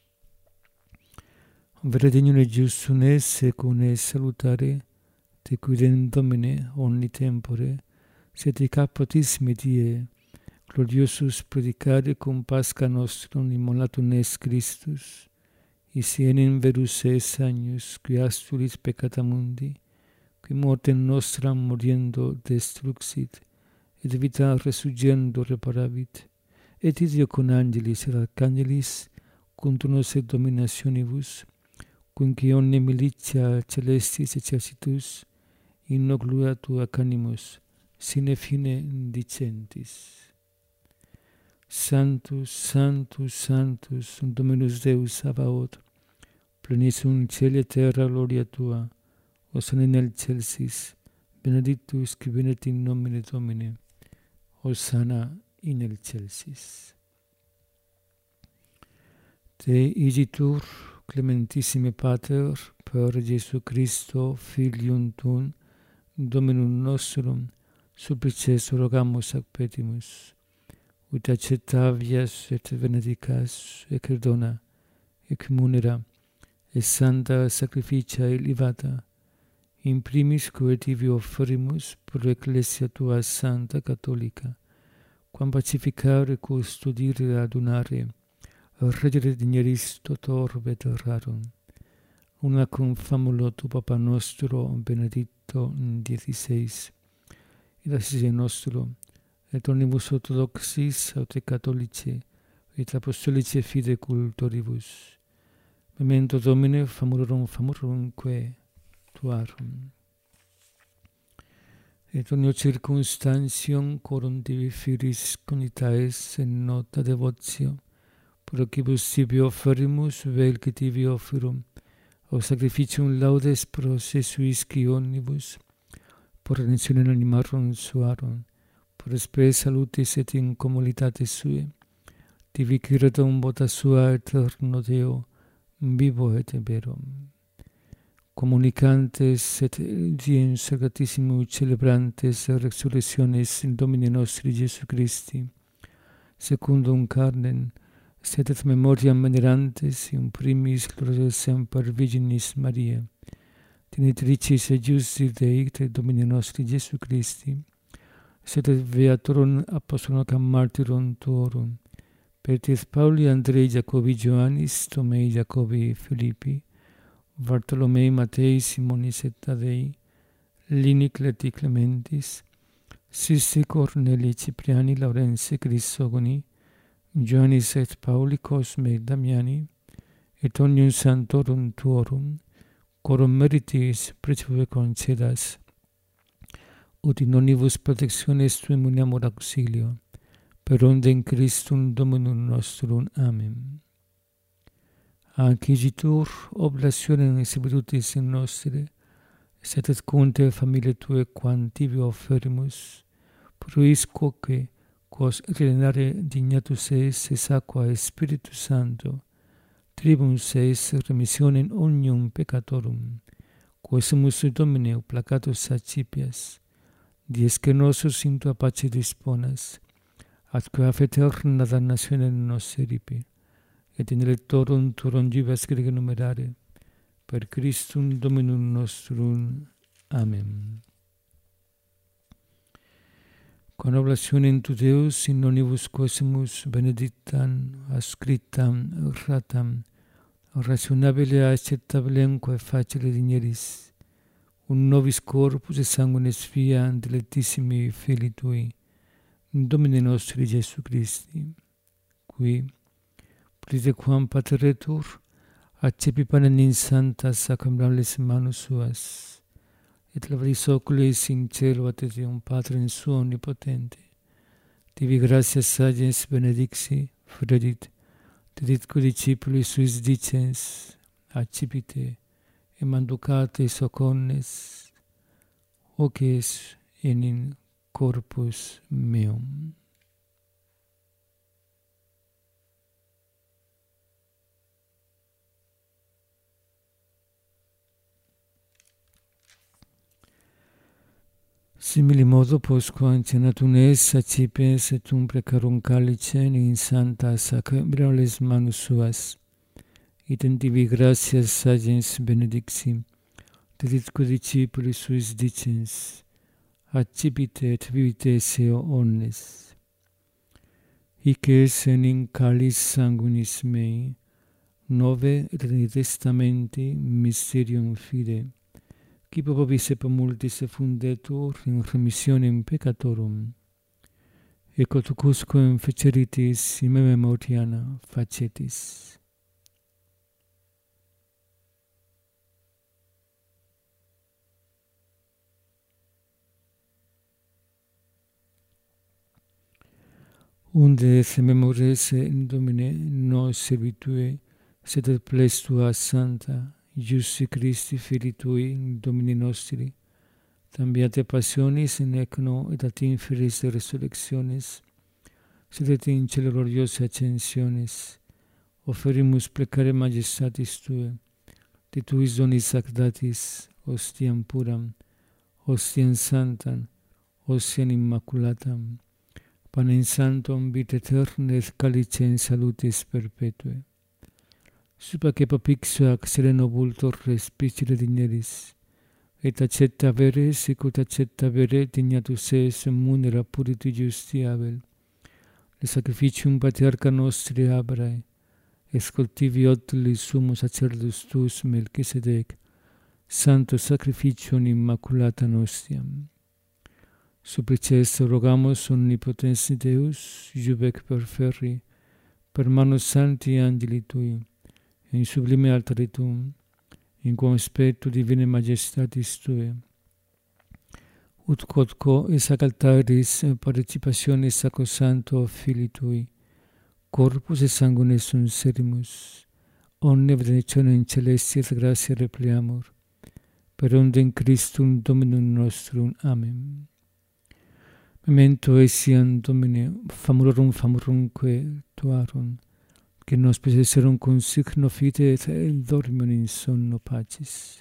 Vere dignum et justum es, secum es salutare, te quidem Domine omni tempore, sed capotissimi die, gloriosus predicare cum Pascha nostrum immolatum est Christus, enim verus es agnus, qui astulis peccata mundi, qui mortem nostram moriendo destruxit, et vita resurgendo reparavit, et ideo con angelis et archangelis, contra nos et dominationibus, quinque omne militia celestis exercitus, in gloria tua canimus, sine fine dicentis. Sanctus, Sanctus, Sanctus, Dominus Deus Sabaoth, plenissum cieli et terra gloria tua, Hosanna in excelsis, benedictus qui venit in nomine Domini, Hosanna in excelsis. Te igitur, clementissime Pater, per Iesu Christo, Filium Tuum, Dominum nostrum, supplices rogamus ac petimus, ut accettavias et benedicas, et credona, et munera, et santa sacrificia elevata, in primis quae tibi offerimus pro ecclesia tua santa catholica, quam pacificare, custodire, adunare, regere digneris totor veterarum, una cum famulo tu Papa nostro Benedicto XVI, et assise nostro, et omnibus orthodoxis aut catholici, et apostolici fide cultoribus. Memento Domine famurumque tuarum. Et omnio circumstantium corum tibi firis conitaes in nota devotio, pro quibus tibi offerimus vel que tibi offerum, o sacrificium laudes pro se suisci omnibus, por redemptione animarum suarum, por spe salutis et in commoditate sue, tibi curatum vota sua eterno Deo, vivo et verum. Communicantes et diem sacratissimum celebrantes resurrectiones in Domini nostri Iesu Christi, secundum carnem, sed et memoriam venerantes in primis gloria semper Virginis Maria, tenitricis et justis Dei et Domini nostri Iesu Christi, sed et beatorum apostolorum martyrum tuorum, Petrus, Pauli, Andrei, Jacobi, Ioannis, Tomei, Jacobi, Filippi, Bartolomei, Matei, Simonis et Tadei, Lini, Cleti, Clementis, Sissi, Corneli, Cipriani, Laurense, Crisogoni, Ioannis et Pauli, Cosme, Damiani, et omnium santorum tuorum, quorum meritis precipue concedas, ut in omnibus protectiones tuum uniamur auxilio, per onde in Christum Dominum nostrum. Amen. Accigitur oblationem exhibitus in nostre, sed et conte familiae Tue quantivi offerimus, pruis quoque, quos relenare dignatus es aqua Spiritus Sancto, tribus es remissionem omnium peccatorum, quosimus Domine placatus accipias, dies que nosus in Tua pace disponas, atque af eterna damnationem nos eripe, et in electorum tuorum jubas grege numerare, per Christum Dominum nostrum. Amen. Con oblationem tu Deus in omnibus quosimus benedictam, ascriptam, ratam, rationabile acceptabilem quae facile digneris, un nobis corpus et sanguinis via dilectissimi Filii Tui, Domine nostri Jesu Christi, qui, pride quam pateretur, accepi panem in sanctas sacramentales manus suas, et lavis oculis in cielo ad Deum Patrem suo omnipotente, tibi gratias sagens benedixi, fredit, deditque discipuli suis dicens, accipite, et manducate soconnes, hoc es in corpus meum. Simili modo postquam cenatum es accipes et precarum calicem in sanctas sacramentales manus suas, item tibi gratias sagens benedixi, deditque discipuli suis dicens, accipite et vivite seo omnes. Hic es in calis sanguinis mei, nove et testamenti mysterium fide, qui popis et multis fundetur in remissionem peccatorum, et quotucusquam feceritis in me memoriana facetis. Unde esse memores in Domine nos servitue, sed et ples Tua Santa, Iussi Christi, Filii Tui, Domini nostri, tambiate passionis in ecno et at inferis resurrectionis, sed et in cielo gloriose ascensionis, offerimus plecare majestatis Tue, de Tuis donis sacratis, ostiam puram, ostiam santam, ostiam immaculatam, panem sanctum vitae aeterna et calicem salutis perpetue. Supaque papixua ac sereno vultor respicere digneris, et accetta vere, sicut accetta vere, dignatus es munera puriti justi Abel, le sacrificium patriarca nostri Abrae, escoltivi otuli sumus sacerdotus tuus Melchisedec, santo sacrificium immaculata nostiam. Supplices rogamus omnipotens Deus, jubec perferri, per manus sancti angeli Tui, in sublime altare Tuum, in quam spectu divine majestatis Tue, ut quodco es ac altaris participationis sacrosancto Filii Tui, corpus et sanguine sunt serimus, omne benedictionem celesti et gratia repliamur, per onde in Christum Dominum nostrum. Amen. Memento essiam Domine famulorum famurumque Tuarum, que nos possesserum cum signo fide et dormium in sonno pacis.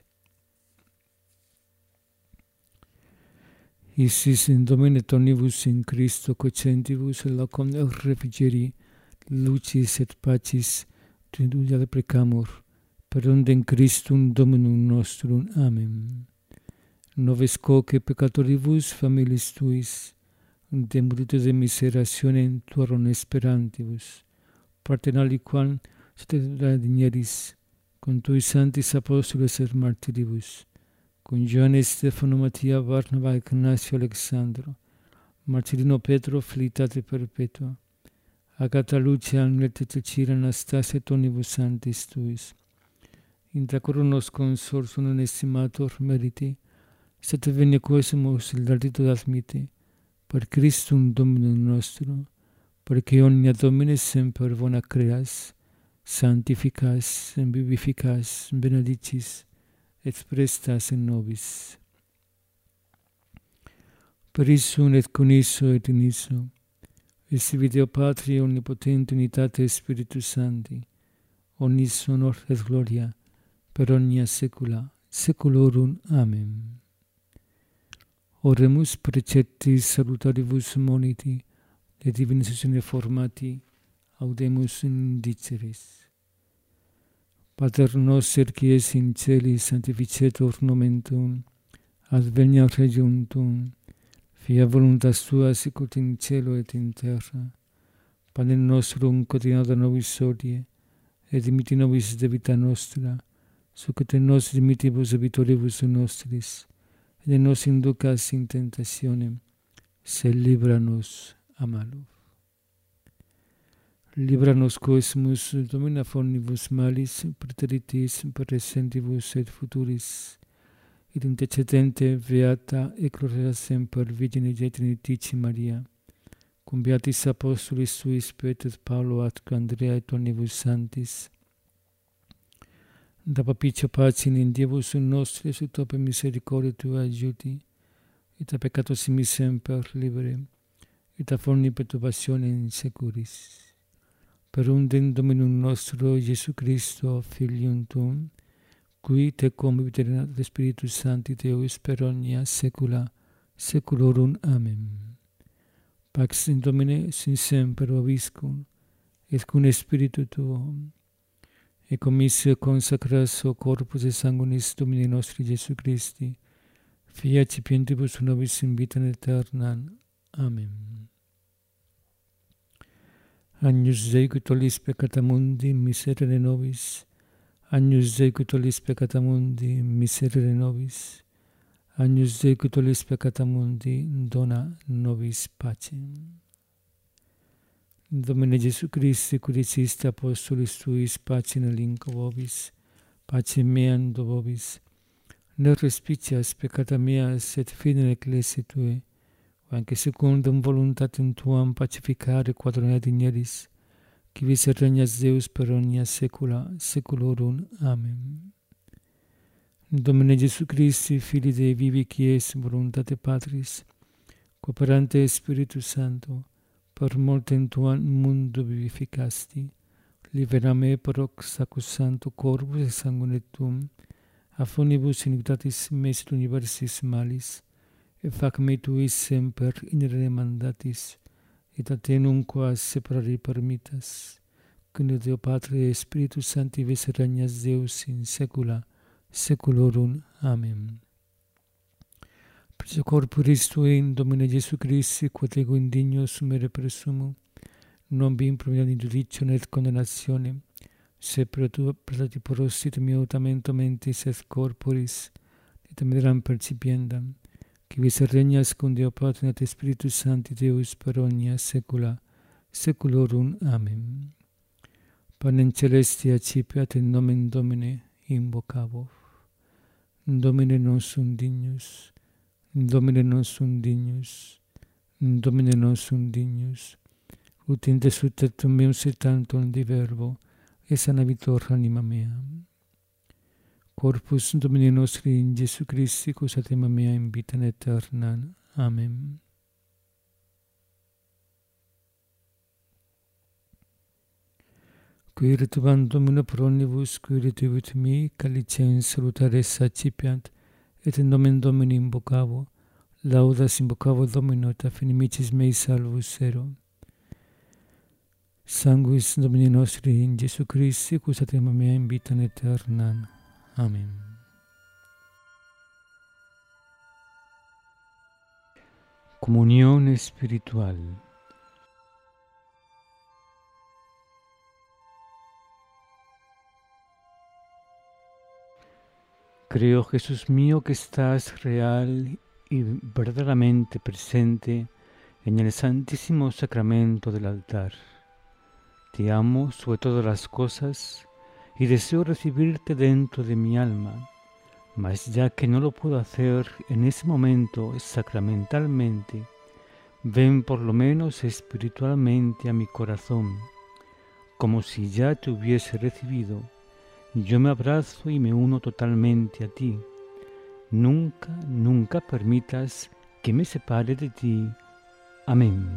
Isis in Domine tonibus in Christo cocentibus locum refrigeri lucis et pacis tridulia precamur, per onde in Christum Dominum nostrum. Amen. Noves coque peccatoribus familis Tuis, de multitude miserationem Tuarum esperantibus, parten aliquam sotterra digneris, con tui sanctis apostoles et martiribus, con Ioanne Stefano Mattia Barnaba Ignacio Alexandro, Martirino Petro Filitate Perpetua, Agata Lucia Agnete Cecira Anastasia Tonibus Sanctis Tuis, intra coronos consortum non estimator meriti, sed venia quesumus il dardito admite, per Christum Dominum nostrum, perché omnia Domine semper bona creas, sanctificas, vivificas, benedicis, et prestas in nobis. Per issum et con isso et in isso, esti Deo Patria omnipotente unitate Spiritus Sancti, omnis honor et gloria, per omnia saecula saeculorum. Amen. Oremus preceptis salutaribus moniti, et divinis formati, audemus indiceris. Pater noster, qui es in celis, sanctificetur nomen tuum, adveniat regnum tuum, fiat voluntas tua sicut in cielo et in terra. Panem nostrum quotidianum da nobis hodie, et dimitti nobis debita nostra, sucet nos dimittivus debitoribus nostris, et ne nos inducas in tentationem, sed libera nos a malo. Libera nos quesumus, Domine omnibus malis, praeteritis, presentibus et futuris, et intercedente beata et gloriosa semper Virgine Dei Trinitici Maria, cum beatis apostolis suis Petro et Paulo et Andrea et omnibus sanctis, da papicia pacem in Dievus nostris ut ope misericordia tua aiuti, et a peccatos mi semper libere, et a forni perturbatione in securis. Per undem Dominum nostro Iesu Christo, Filium tuum, qui tecum vivit Spiritus Sancti Deus per omnia saecula saeculorum. Amen. Pax in Domine sin semper vobiscum, et cum spiritu tuo, et commissio consacras o corpus et sanguinis Domini nostri Iesu Christi, fiat cipientibus nobis in vitam aeternam. Amen. Agnus Dei, qui tollis peccata mundi, miserere nobis. Agnus Dei, qui tollis peccata mundi, miserere nobis. Agnus Dei, qui tollis peccata mundi, dona nobis pacem. Domine Iesu Christi, qui diciste apostolis tuis, pacem alinco vobis, pacem meam do vobis. Ne respicias peccata meas et fidei ecclesiae tuae, anche secundum voluntatem tuam pacificare quadrona digneris, qui vis regnas Deus per omnia saecula saeculorum. Amen. Domine Iesu Christi, Filii Dei vivi, qui es voluntate Patris, cooperante Spiritus Sancto, per mortem tuam mundo vivificasti, libera me per hoc sacrosancto corpus et sanguine tuum, a funibus iniquitatis meis et universis malis, et fac me tuis semper in re mandatis, et a te nunquam separare permittas, cum Deo Patre et Spiritus Sancti vis regnas Deus in saecula saeculorum. Amen. Per corporis tui in Domine Iesu Christi, quod ego indigno sumere presumo, non vi improviam in judicium et condemnationem, sed per tua prestati porossit miutamento mentis et corporis, et temeram percipiendam, qui vis regnas cum Deo Patri et Spiritus Sancti Deus per omnia saecula saeculorum. Amen. Panem celesti accipiat in nomen Domini invocavo. Domine non sum dignus, Domine non sum dignus, Domine non sum dignus, ut in te sutetum meum tantum di verbo, et sanavitor anima mea. Corpus Domini nostri in Iesu Christi, quos anima mea in vitam aeternam. Amen. Qui retubam Domino pro omnibus, qui retuvit mi, calicem salutares accipiant, et in nomen Domini invocavo, laudas invocavo Domino, et af inimicis mei salvus ero. Sanguis Domini nostri in Iesu Christi, quos anima mea in vitam aeternam. Amen. Comunione spiritual. Creo, Jesús mío, que estás real y verdaderamente presente en el Santísimo Sacramento del altar. Te amo sobre todas las cosas y deseo recibirte dentro de mi alma, mas ya que no lo puedo hacer en ese momento sacramentalmente, ven por lo menos espiritualmente a mi corazón, como si ya te hubiese recibido. Yo me abrazo y me uno totalmente a ti. Nunca, nunca permitas que me separe de ti. Amén.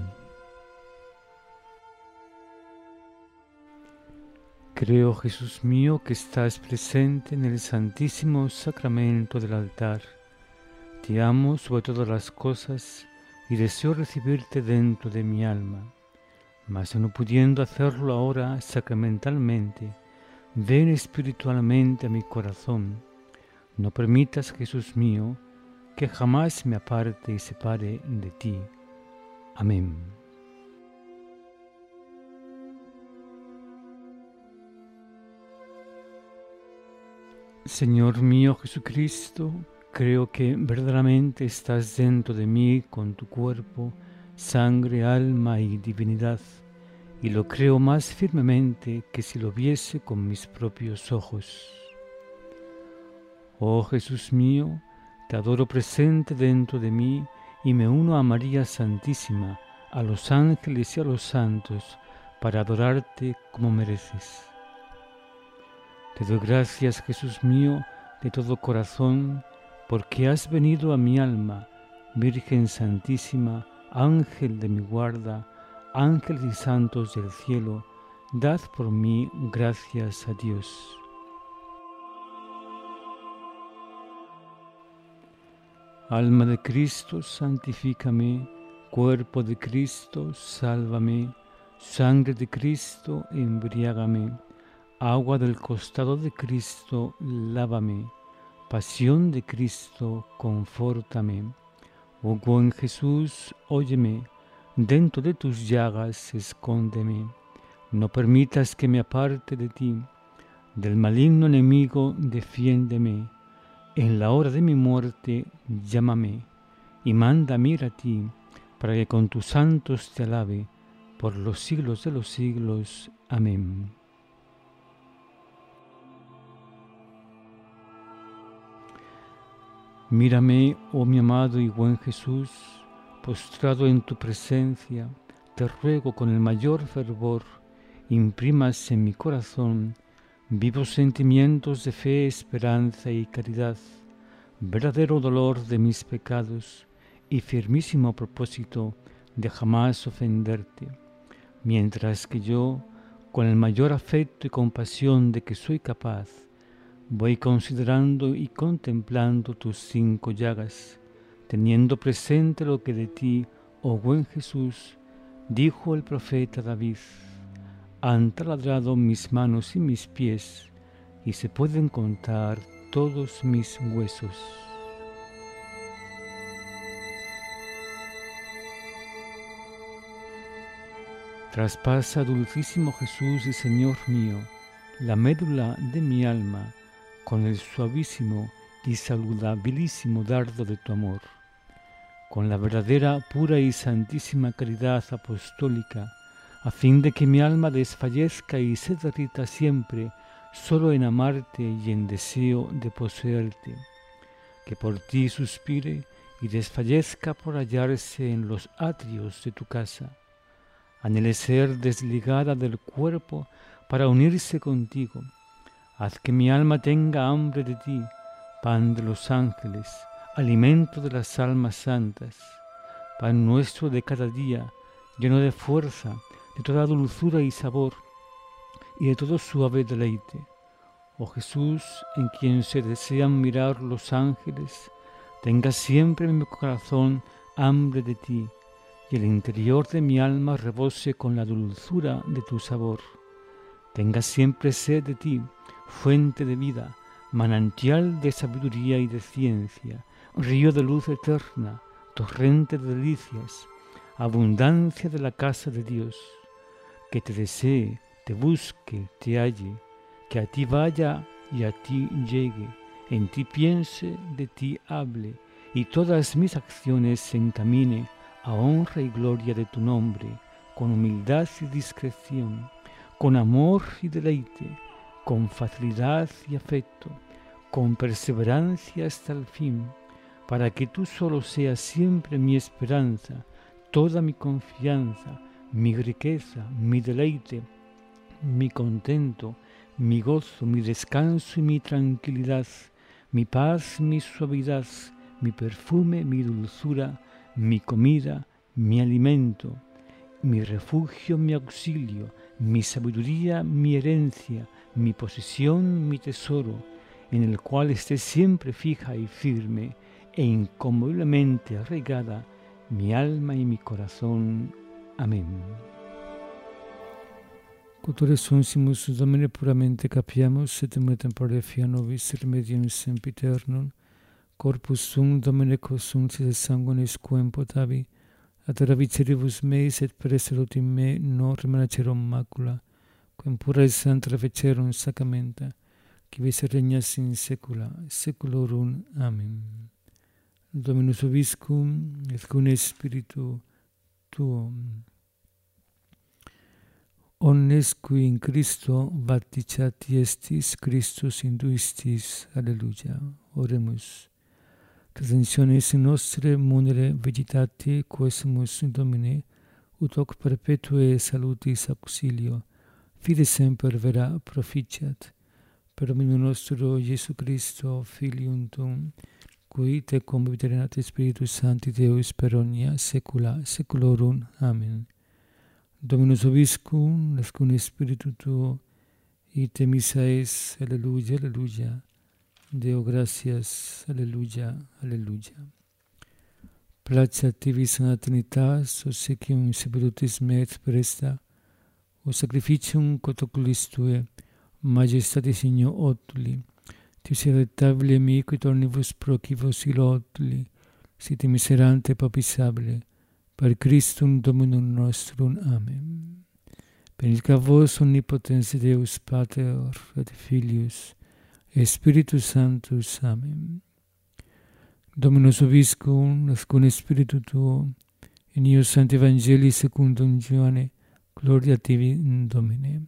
Creo, Jesús mío, que estás presente en el Santísimo Sacramento del altar. Te amo sobre todas las cosas y deseo recibirte dentro de mi alma. Mas no pudiendo hacerlo ahora sacramentalmente, ven espiritualmente a mi corazón. No permitas, Jesús mío, que jamás me aparte y separe de ti. Amén. Señor mío Jesucristo, creo que verdaderamente estás dentro de mí con tu cuerpo, sangre, alma y divinidad, y lo creo más firmemente que si lo viese con mis propios ojos. Oh Jesús mío, te adoro presente dentro de mí y me uno a María Santísima, a los ángeles y a los santos, para adorarte como mereces. Te doy gracias, Jesús mío, de todo corazón, porque has venido a mi alma, Virgen Santísima, Ángel de mi guarda, ángeles y santos del cielo, dad por mí gracias a Dios. Alma de Cristo, santifícame. Cuerpo de Cristo, sálvame. Sangre de Cristo, embriágame. Agua del costado de Cristo, lávame. Pasión de Cristo, confórtame. Oh buen Jesús, óyeme. Dentro de tus llagas, escóndeme. No permitas que me aparte de ti. Del maligno enemigo, defiéndeme. En la hora de mi muerte, llámame, y mándame ir a ti, para que con tus santos te alabe, por los siglos de los siglos. Amén. Mírame, oh mi amado y buen Jesús, postrado en tu presencia, te ruego con el mayor fervor, imprimas en mi corazón vivos sentimientos de fe, esperanza y caridad, verdadero dolor de mis pecados y firmísimo propósito de jamás ofenderte, mientras que yo, con el mayor afecto y compasión de que soy capaz, voy considerando y contemplando tus 5 llagas, teniendo presente lo que de ti, oh buen Jesús, dijo el profeta David: han taladrado mis manos y mis pies, y se pueden contar todos mis huesos. Traspasa, dulcísimo Jesús y Señor mío, la médula de mi alma con el suavísimo y saludabilísimo dardo de tu amor. Con la verdadera, pura y santísima caridad apostólica, a fin de que mi alma desfallezca y se derrita siempre solo en amarte y en deseo de poseerte, que por ti suspire y desfallezca por hallarse en los atrios de tu casa, anhele ser desligada del cuerpo para unirse contigo. Haz que mi alma tenga hambre de ti, pan de los ángeles, alimento de las almas santas, pan nuestro de cada día, lleno de fuerza, de toda dulzura y sabor, y de todo suave deleite. Oh Jesús, en quien se desean mirar los ángeles, tenga siempre en mi corazón hambre de ti, y el interior de mi alma rebose con la dulzura de tu sabor. Tenga siempre sed de ti, fuente de vida, manantial de sabiduría y de ciencia, río de luz eterna, torrente de delicias, abundancia de la casa de Dios. Que te desee, te busque, te halle, que a ti vaya y a ti llegue, en ti piense, de ti hable, y todas mis acciones se encamine a honra y gloria de tu nombre, con humildad y discreción, con amor y deleite, con facilidad y afecto, con perseverancia hasta el fin, para que tú solo seas siempre mi esperanza, toda mi confianza, mi riqueza, mi deleite, mi contento, mi gozo, mi descanso y mi tranquilidad, mi paz, mi suavidad, mi perfume, mi dulzura, mi comida, mi alimento, mi refugio, mi auxilio, mi sabiduría, mi herencia, mi posesión, mi tesoro, en el cual esté siempre fija y firme e inconmoviblemente arraigada mi alma y mi corazón. Amén. Cultura sunsimus Domine puramente capiamus, et in tempore fia nobis remedium sempiternum, corpus sum Domine consumptis et sanguinis quem potavi, ad raviciribus meis et per salutim me non remanacerum macula, quem pura et santa fecerum sacramenta, qui vis regnas in saecula saeculorum. Amen. Dominus vobiscum, et cum spiritu tuo. Omnes qui in Christo baptizati estis, Christus induistis. Alleluia. Oremus. Redentionis nostre munere vegetati, quesumus in Domine, ut hoc perpetue salutis auxilio, fide semper vera proficiat. Per Dominum nostro Iesu Christo, Filium tuum, qui te conviterenat Spiritus Sancti Deus per omnia saecula saeculorum. Amen. Dominus vobiscum, et cum spiritu tuo, ite missa es. Alleluia, alleluia. Deo gratias, alleluia, alleluia. Placia tibi sana Trinitas, obsequium salutis me et presta, o sacrificium cotoculis tue, majestati signo otuli, tis irretabile mi quid omnibus procivos ilo otuli, sit miserante papisabile, per Christum Dominum nostrum. Amen. Benedica vos omnipotens Deus Pater et Filius et Spiritus Sanctus. Amen. Dominus vobiscum, et cum spiritu tuo, in eo Sancti Evangelii secundum Ioanne, gloria tibi, Domine.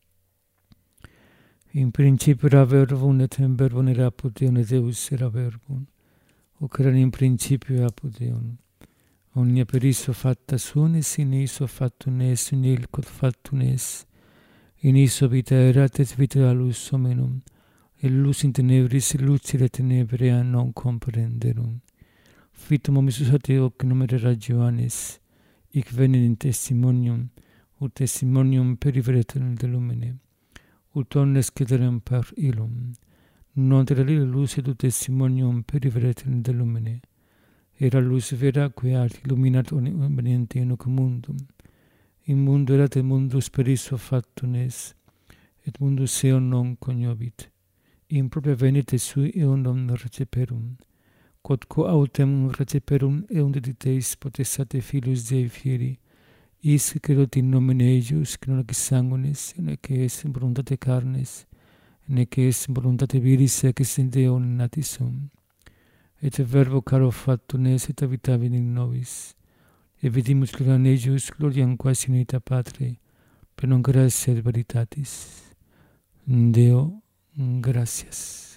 In principio era verbum, et in verbum era apud Deum, et Deus era verbum. Hoc erat in principio apud Deum. Omnia per iso fatta sunis, in iso factum est, in il quod factum est. In iso vita erat, et vita lux hominum. Et lux in tenebris, lucere tenebrea non comprenderum. Fitum homisus ad hoc numere Ioannis, hic venit in testimonium, ut testimonium periveret de lumine, ut omnes cederem per illum. Non ter alire lux et ut testimonium periveret de lumine. Era lux vera quae art illuminat omniente in hoc mundum. In mundo erat et mundus per iso factum est, et mundus eum non cognovit. In propria venit et sui eum non receperum. Quodquo autem receperum eum dediteis potestate Filius Dei fieri, is credot in nomine eius, que non ec sanguinis, nec est voluntate carnes, nec est voluntate viris, ec est in Deo natis sum. Et verbo caro factum est, et habitavit in nobis. Et vidimus gloriam eius, gloriam quasi unita Patre, per non gratia et veritatis. Deo gratias.